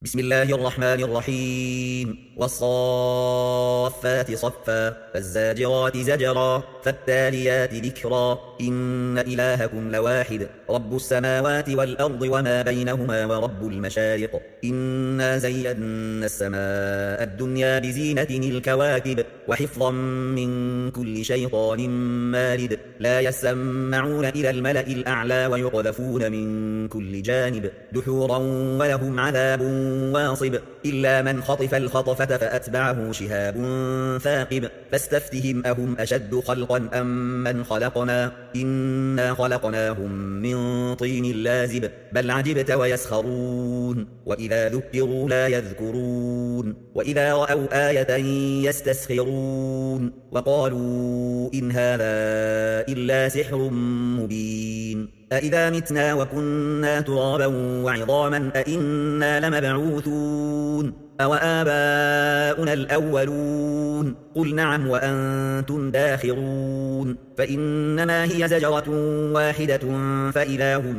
بسم الله الرحمن الرحيم والصافات صفا فالزاجرات زجرا فالتاليات ذكرا إن إلهكم لواحد رب السماوات والأرض وما بينهما ورب المشارق إنا زينا السماء الدنيا بزينة الكواكب وحفظا من كل شيطان مارد لا يسمعون إلى الملأ الأعلى ويقذفون من كل جانب دحورا ولهم عذاب واصب إلا من خطف الخطفة فأتبعه شهاب ثاقب فاستفتهم أهم أشد خلقا أم من خلقنا إنا خلقناهم من طين لازب بل عجبت ويسخرون وإذا ذكروا لا يذكرون وإذا رأوا آية يستسخرون وقالوا إن هذا إلا سحر مبين أإذا متنا وكنا ترابا وعظاما أإنا لمبعوثون أوآباؤنا الأولون قل نعم وأنتم داخرون فإنما هي زجرة واحدة فإذا هم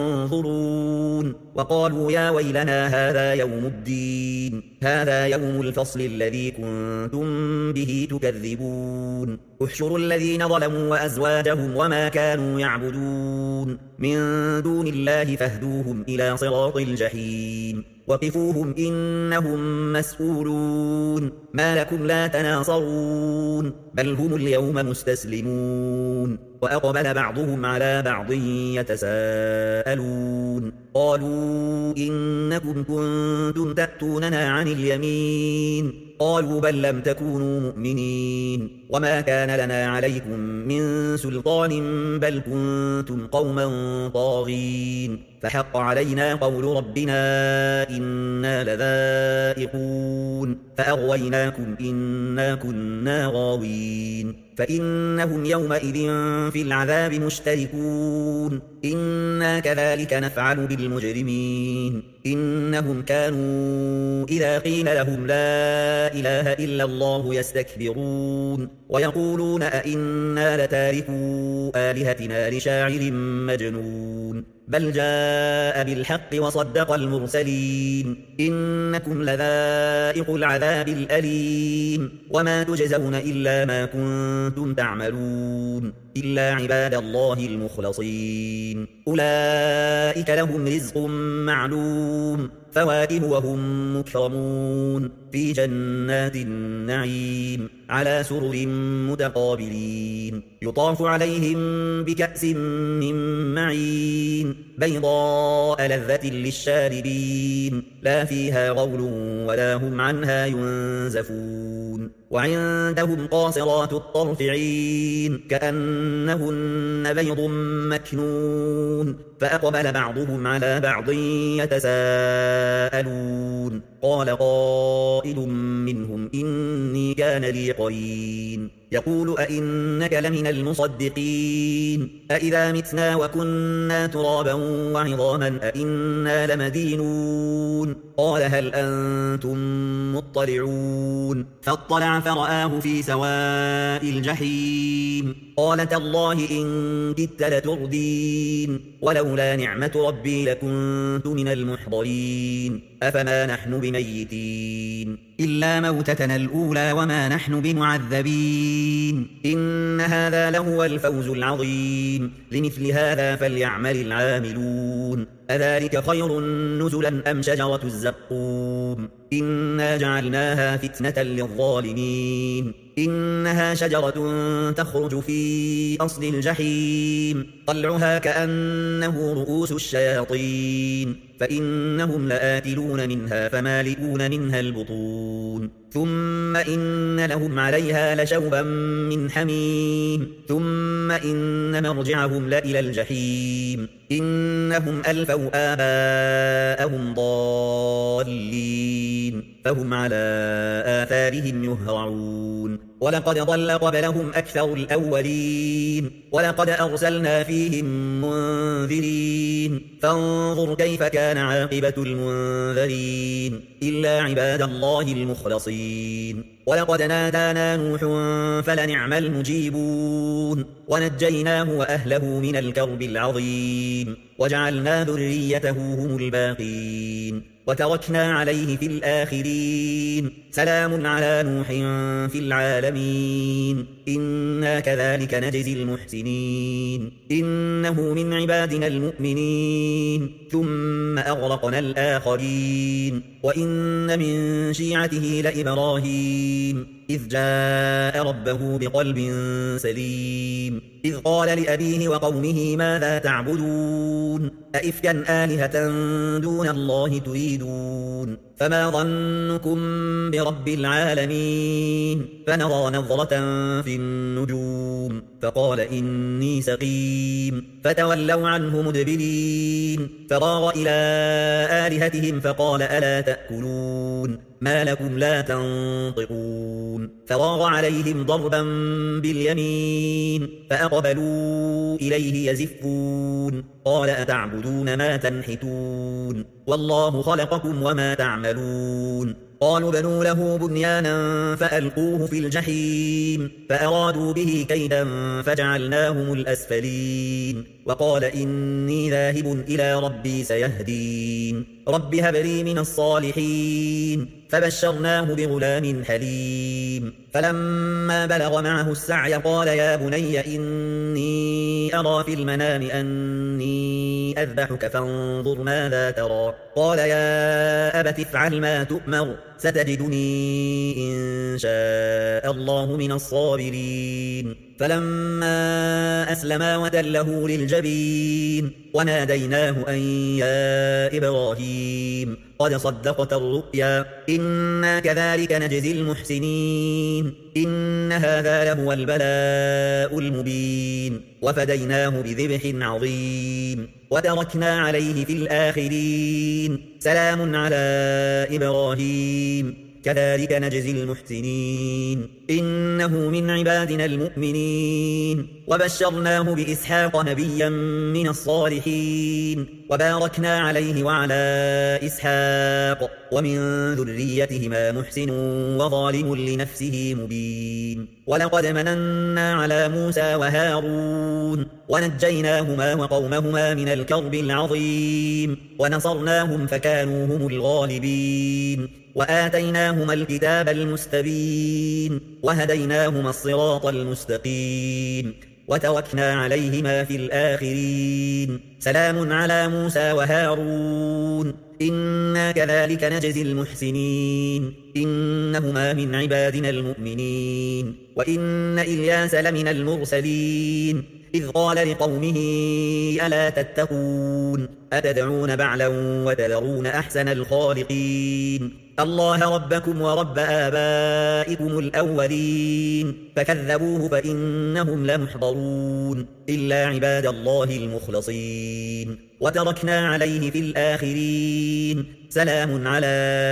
ينظرون وقالوا يا ويلنا هذا يوم الدين هذا يوم الفصل الذي كنتم به تكذبون احشروا الذين ظلموا وأزواجهم وما كانوا يعبدون من دون الله فاهدوهم إلى صراط الجحيم وقفوهم إنهم مسؤولون ما لكم لا تناصرون بل هم اليوم مستسلمون وأقبل بعضهم على بعض يتساءلون قالوا إنكم كنتم تأتوننا عن اليمين قالوا بل لم تكونوا مؤمنين وما كان لنا عليكم من سلطان بل كنتم قوما طاغين فحق علينا قول ربنا إنا لذائقون فأغويناكم إنا كنا غاوين فإنهم يومئذ في العذاب مشتركون إنا كذلك نفعل بالمجرمين إنهم كانوا إذا قيل لهم لا إله إلا الله يستكبرون ويقولون أئنا لتاركو آلهتنا لشاعر مجنون بل جاء بالحق وصدق المرسلين إنكم لذائق العذاب الأليم وما تجزون إلا ما كنتم تعملون إلا عباد الله المخلصين أولئك لهم رزق معلوم فواكه وهم مكرمون في جنات النعيم على سرر متقابلين يطاف عليهم بكأس من معين بيضاء لذة للشاربين لا فيها غول ولا هم عنها ينزفون وعندهم قاصرات الطرف عين كأنهن بيض مكنون فأقبل بعضهم على بعض يتساءلون قال قائل منهم إني كان لي قرين يقول أئنك لمن المصدقين أئذا متنا وكنا ترابا وعظاما أئنا لمدينون قال هل أنتم مطلعون فاطلع فرآه في سواء الجحيم قال تالله إن كدت لتردين ولولا نعمة ربي لكنت من المحضرين أفما نحن بميتين إلا موتتنا الأولى وما نحن بمعذبين إن هذا لهو الفوز العظيم لمثل هذا فليعمل العاملون أذلك خير نزلا أم شجرة الزقوم إنا جعلناها فتنة للظالمين إنها شجرة تخرج في أصل الجحيم طلعها كأنه رؤوس الشياطين فإنهم لآكلون منها فمالئون منها البطون ثم إن لهم عليها لشوبا من حميم ثم إن مرجعهم لإلى الجحيم إنهم ألفوا آباءهم ضالين فهم على آثارهم يهرعون ولقد ضل قبلهم أكثر الأولين ولقد أرسلنا فيهم منذرين فانظر كيف كان عاقبة المنذرين إلا عباد الله المخلصين ولقد نادانا نوح فلنعم المجيبون ونجيناه وأهله من الكرب العظيم وجعلنا ذريته هم الباقين وتركنا عليه في الآخرين سلام على نوح في العالمين إنا كذلك نجزي المحسنين إنه من عبادنا المؤمنين ثم أغرقنا الآخرين وإن من شيعته لإبراهيم إذ جاء ربه بقلب سليم إذ قال لأبيه وقومه ماذا تعبدون أئفكا آلهة دون الله تريدون فما ظنكم برب العالمين فنظر نظرة في النجوم فقال إني سقيم فتولوا عنه مدبرين فراغ إلى آلهتهم فقال ألا تأكلون ما لكم لا تنطقون فراغ عليهم ضربا باليمين فأقبلوا إليه يزفون قال أتعبدون ما تنحتون والله خلقكم وما تعملون قالوا بنوا له بنيانا فألقوه في الجحيم فأرادوا به كيدا فجعلناهم الأسفلين وقال إني ذاهب إلى ربي سيهدين رب هب لي من الصالحين فبشرناه بغلام حليم فلما بلغ معه السعي قال يا بني إني أرى في المنام أني أذبحك فانظر ماذا ترى قال يا أبت افعل ما تؤمر ستجدني إن شاء الله من الصابرين فلما أسلما وتله للجبين وناديناه أن يا إبراهيم قد صدقت الرؤيا إنا كذلك نجزي المحسنين إن هذا لهو البلاء المبين وفديناه بذبح عظيم وتركنا عليه في الآخرين سلام على إبراهيم كذلك نجزي المحسنين إنه من عبادنا المؤمنين وبشرناه بإسحاق نبيا من الصالحين وباركنا عليه وعلى إسحاق ومن ذريتهما محسن وظالم لنفسه مبين ولقد مننا على موسى وهارون ونجيناهما وقومهما من الكرب العظيم ونصرناهم فكانوا هم الغالبين وآتيناهما الكتاب المستبين وهديناهما الصراط المستقيم وتركنا عليهما في الآخرين سلام على موسى وهارون إنا كذلك نجزي المحسنين إنهما من عبادنا المؤمنين وإن إلياس لمن المرسلين إذ قال لقومه ألا تتقون أتدعون بعلا وتذرون أحسن الخالقين الله ربكم ورب آبائكم الأولين فكذبوه فإنهم لمحضرون إلا عباد الله المخلصين وتركنا عليه في الآخرين سلام على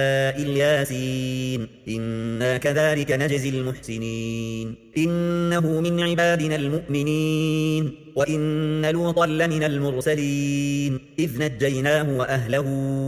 الياسين إنا كذلك نجزي المحسنين إنه من عبادنا المؤمنين وإن لوطا لمن المرسلين إذ نجيناه وأهله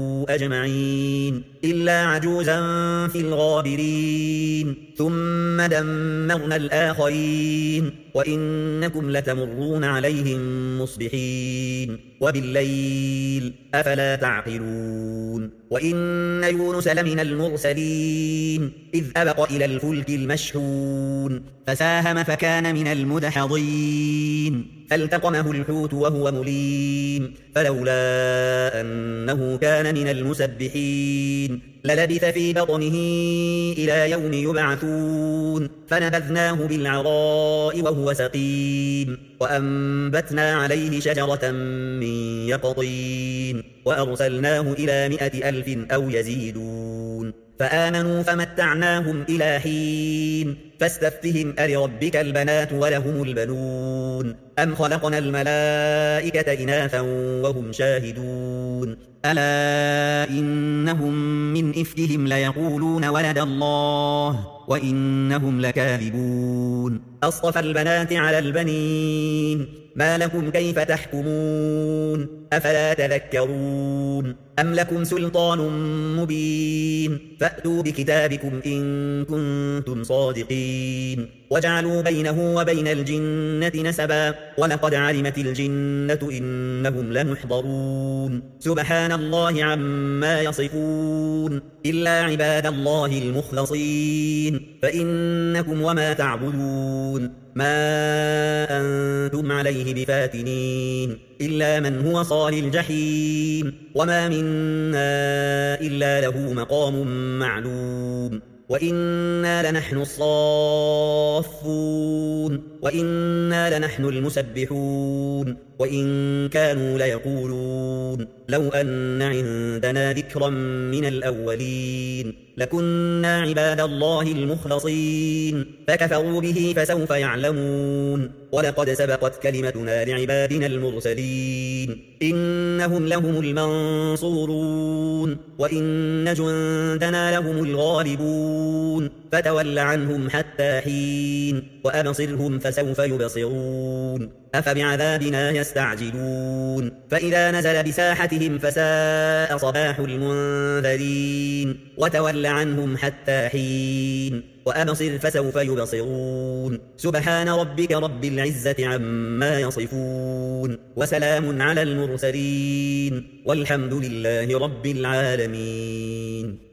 أجمعين إلا عجوزا في الغابرين ثم دمرنا الآخرين وإنكم لتمرون عليهم مصبحين وبالليل أفلا تعقلون وإن يونس لمن المرسلين إذ أبق إلى الفلك المشحون فساهم فكان من المدحضين فالتقمه الحوت وهو مليم فلولا أنه كان من المسبحين للبث في بطنه إلى يوم يبعثون فنبذناه بالعراء وهو سقيم وأنبتنا عليه شجرة من يقطين وأرسلناه إلى 100,000 أو يزيدون فآمنوا فمتعناهم إلى حين فاستفتهم ألربك البنات ولهم البنون أم خلقنا الملائكة إناثا وهم شاهدون ألا إنهم من إفكهم ليقولون ولد الله وإنهم لكاذبون أصطفى البنات على البنين ما لكم كيف تحكمون أفلا تذكرون أم لكم سلطان مبين فأتوا بكتابكم إن كنتم صادقين وجعلوا بينه وبين الجنة نسبا ولقد علمت الجنة إنهم لمحضرون سبحان الله عما يصفون إلا عباد الله المخلصين فإنكم وما تعبدون ما أنتم عليه بفاتنين إلا من هو صال الجحيم وما منا إلا له مقام معلوم وإنا لنحن الصافون وإنا لنحن المسبحون وإن كانوا ليقولون لو أن عندنا ذكرا من الأولين لكنا عباد الله المخلصين فكفروا به فسوف يعلمون ولقد سبقت كلمتنا لعبادنا المرسلين إنهم لهم المنصورون وإن جندنا لهم الغالبون فتول عنهم حتى حين وأبصرهم فسوف يبصرون أفبعذابنا يستعجلون فإذا نزل بساحتهم فساء صباح المنذرين وتول عنهم حتى حين وأبصر فسوف يبصرون سبحان ربك رب العزة عما يصفون وسلام على المرسلين والحمد لله رب العالمين.